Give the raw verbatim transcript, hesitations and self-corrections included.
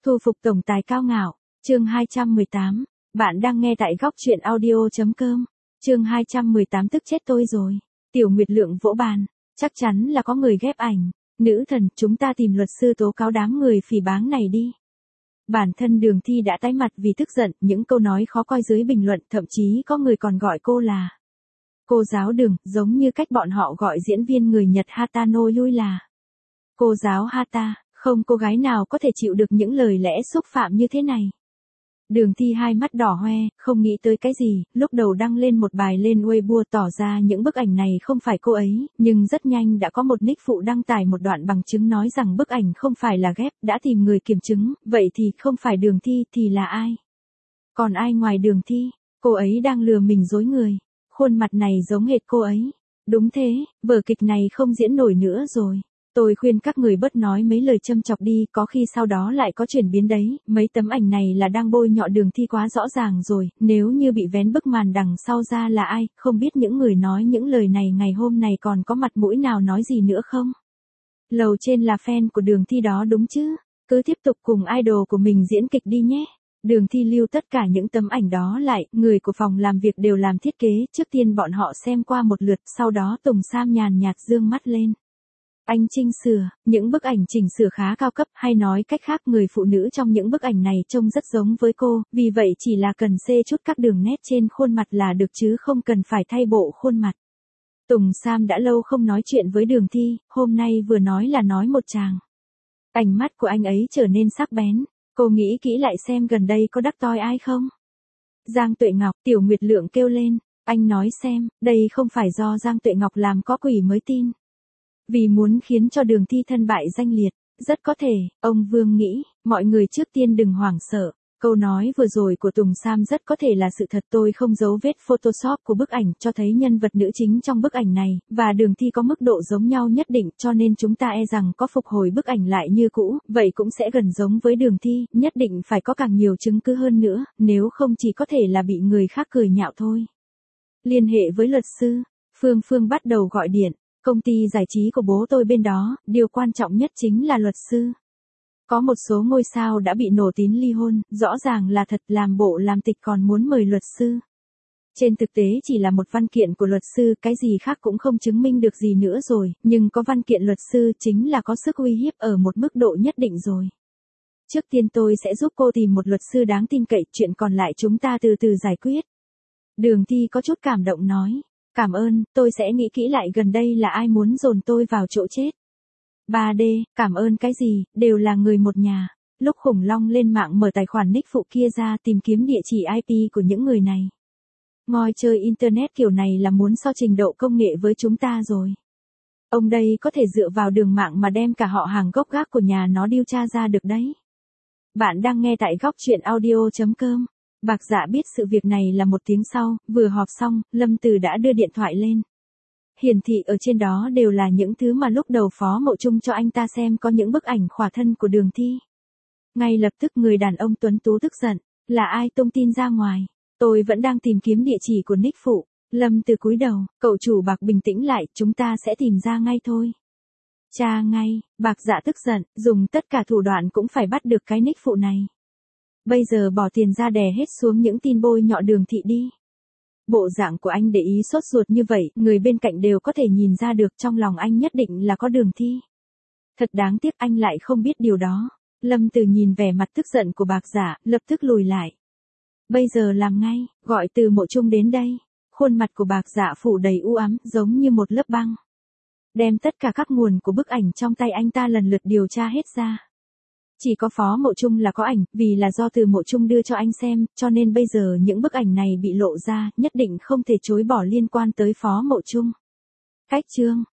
Thu phục tổng tài cao ngạo, chương hai trăm mười tám. Bạn đang nghe tại góc truyện audio.com. Chương hai trăm mười tám tức chết tôi rồi. Tiểu Nguyệt Lượng vỗ bàn, chắc chắn là có người ghép ảnh. Nữ thần, chúng ta tìm luật sư tố cáo đám người phỉ báng này đi. Bản thân Đường Thi đã tái mặt vì tức giận, những câu nói khó coi dưới bình luận, thậm chí có người còn gọi cô là cô giáo Đường, giống như cách bọn họ gọi diễn viên người Nhật Hatano Yui là cô giáo Hata. Không cô gái nào có thể chịu được những lời lẽ xúc phạm như thế này. Đường Thi hai mắt đỏ hoe, không nghĩ tới cái gì, lúc đầu đăng lên một bài lên Weibo tỏ ra những bức ảnh này không phải cô ấy, nhưng rất nhanh đã có một nick phụ đăng tải một đoạn bằng chứng nói rằng bức ảnh không phải là ghép, đã tìm người kiểm chứng, vậy thì không phải Đường Thi thì là ai? Còn ai ngoài Đường Thi? Cô ấy đang lừa mình dối người. Khuôn mặt này giống hệt cô ấy. Đúng thế, vở kịch này không diễn nổi nữa rồi. Tôi khuyên các người bớt nói mấy lời châm chọc đi, có khi sau đó lại có chuyển biến đấy, mấy tấm ảnh này là đang bôi nhọ Đường Thi quá rõ ràng rồi, nếu như bị vén bức màn đằng sau ra là ai, không biết những người nói những lời này ngày hôm này còn có mặt mũi nào nói gì nữa không? Lầu trên là fan của Đường Thi đó đúng chứ, cứ tiếp tục cùng idol của mình diễn kịch đi nhé. Đường Thi lưu tất cả những tấm ảnh đó lại, người của phòng làm việc đều làm thiết kế, trước tiên bọn họ xem qua một lượt, sau đó Tùng Sam nhàn nhạt dương mắt lên. Anh chỉnh sửa, những bức ảnh chỉnh sửa khá cao cấp, hay nói cách khác người phụ nữ trong những bức ảnh này trông rất giống với cô, vì vậy chỉ là cần xê chút các đường nét trên khuôn mặt là được chứ không cần phải thay bộ khuôn mặt. Tùng Sam đã lâu không nói chuyện với Đường Thi, hôm nay vừa nói là nói một tràng. Ánh mắt của anh ấy trở nên sắc bén, cô nghĩ kỹ lại xem gần đây có đắc tội ai không? Giang Tuệ Ngọc, Tiểu Nguyệt Lượng kêu lên, anh nói xem, đây không phải do Giang Tuệ Ngọc làm có quỷ mới tin. Vì muốn khiến cho Đường Thi thân bại danh liệt, rất có thể, ông Vương nghĩ, mọi người trước tiên đừng hoảng sợ. Câu nói vừa rồi của Tùng Sam rất có thể là sự thật, tôi không giấu vết Photoshop của bức ảnh cho thấy nhân vật nữ chính trong bức ảnh này, và Đường Thi có mức độ giống nhau nhất định, cho nên chúng ta e rằng có phục hồi bức ảnh lại như cũ, vậy cũng sẽ gần giống với Đường Thi, nhất định phải có càng nhiều chứng cứ hơn nữa, nếu không chỉ có thể là bị người khác cười nhạo thôi. Liên hệ với luật sư, Phương Phương bắt đầu gọi điện. Công ty giải trí của bố tôi bên đó, điều quan trọng nhất chính là luật sư. Có một số ngôi sao đã bị nổ tín ly hôn, rõ ràng là thật, làm bộ làm tịch còn muốn mời luật sư. Trên thực tế chỉ là một văn kiện của luật sư, cái gì khác cũng không chứng minh được gì nữa rồi, nhưng có văn kiện luật sư chính là có sức uy hiếp ở một mức độ nhất định rồi. Trước tiên tôi sẽ giúp cô tìm một luật sư đáng tin cậy, chuyện còn lại chúng ta từ từ giải quyết. Đường Thi có chút cảm động nói. Cảm ơn, tôi sẽ nghĩ kỹ lại gần đây là ai muốn dồn tôi vào chỗ chết. ba D, cảm ơn cái gì, đều là người một nhà. Lúc Khủng Long lên mạng mở tài khoản nick phụ kia ra tìm kiếm địa chỉ i pê của những người này. Ngồi chơi internet kiểu này là muốn so trình độ công nghệ với chúng ta rồi. Ông đây có thể dựa vào đường mạng mà đem cả họ hàng gốc gác của nhà nó điều tra ra được đấy. Bạn đang nghe tại góc truyện audio.com. Bạc Dạ biết sự việc này là một tiếng sau, vừa họp xong, Lâm Từ đã đưa điện thoại lên. Hiển thị ở trên đó đều là những thứ mà lúc đầu Phó Mậu Trung cho anh ta xem, có những bức ảnh khỏa thân của Đường Thi. Ngay lập tức người đàn ông tuấn tú tức giận, là ai tung tin ra ngoài? Tôi vẫn đang tìm kiếm địa chỉ của nick phụ. Lâm Từ cúi đầu, cậu chủ Bạc bình tĩnh lại, chúng ta sẽ tìm ra ngay thôi. Tra ngay, Bạc Dạ tức giận, dùng tất cả thủ đoạn cũng phải bắt được cái nick phụ này. Bây giờ bỏ tiền ra đè hết xuống những tin bôi nhọ Đường Thị đi. Bộ dạng của anh để ý sốt ruột như vậy, người bên cạnh đều có thể nhìn ra được, trong lòng anh nhất định là có Đường Thi. Thật đáng tiếc anh lại không biết điều đó. Lâm Từ nhìn vẻ mặt tức giận của Bạc Dạ, lập tức lùi lại. Bây giờ làm ngay, gọi Từ Mậu Trung đến đây. Khuôn mặt của Bạc Dạ phủ đầy u ám, giống như một lớp băng. Đem tất cả các nguồn của bức ảnh trong tay anh ta lần lượt điều tra hết ra. Chỉ có Phó Mậu Trung là có ảnh, vì là do Từ Mậu Trung đưa cho anh xem, cho nên bây giờ những bức ảnh này bị lộ ra, nhất định không thể chối bỏ liên quan tới Phó Mậu Trung. Cách chương,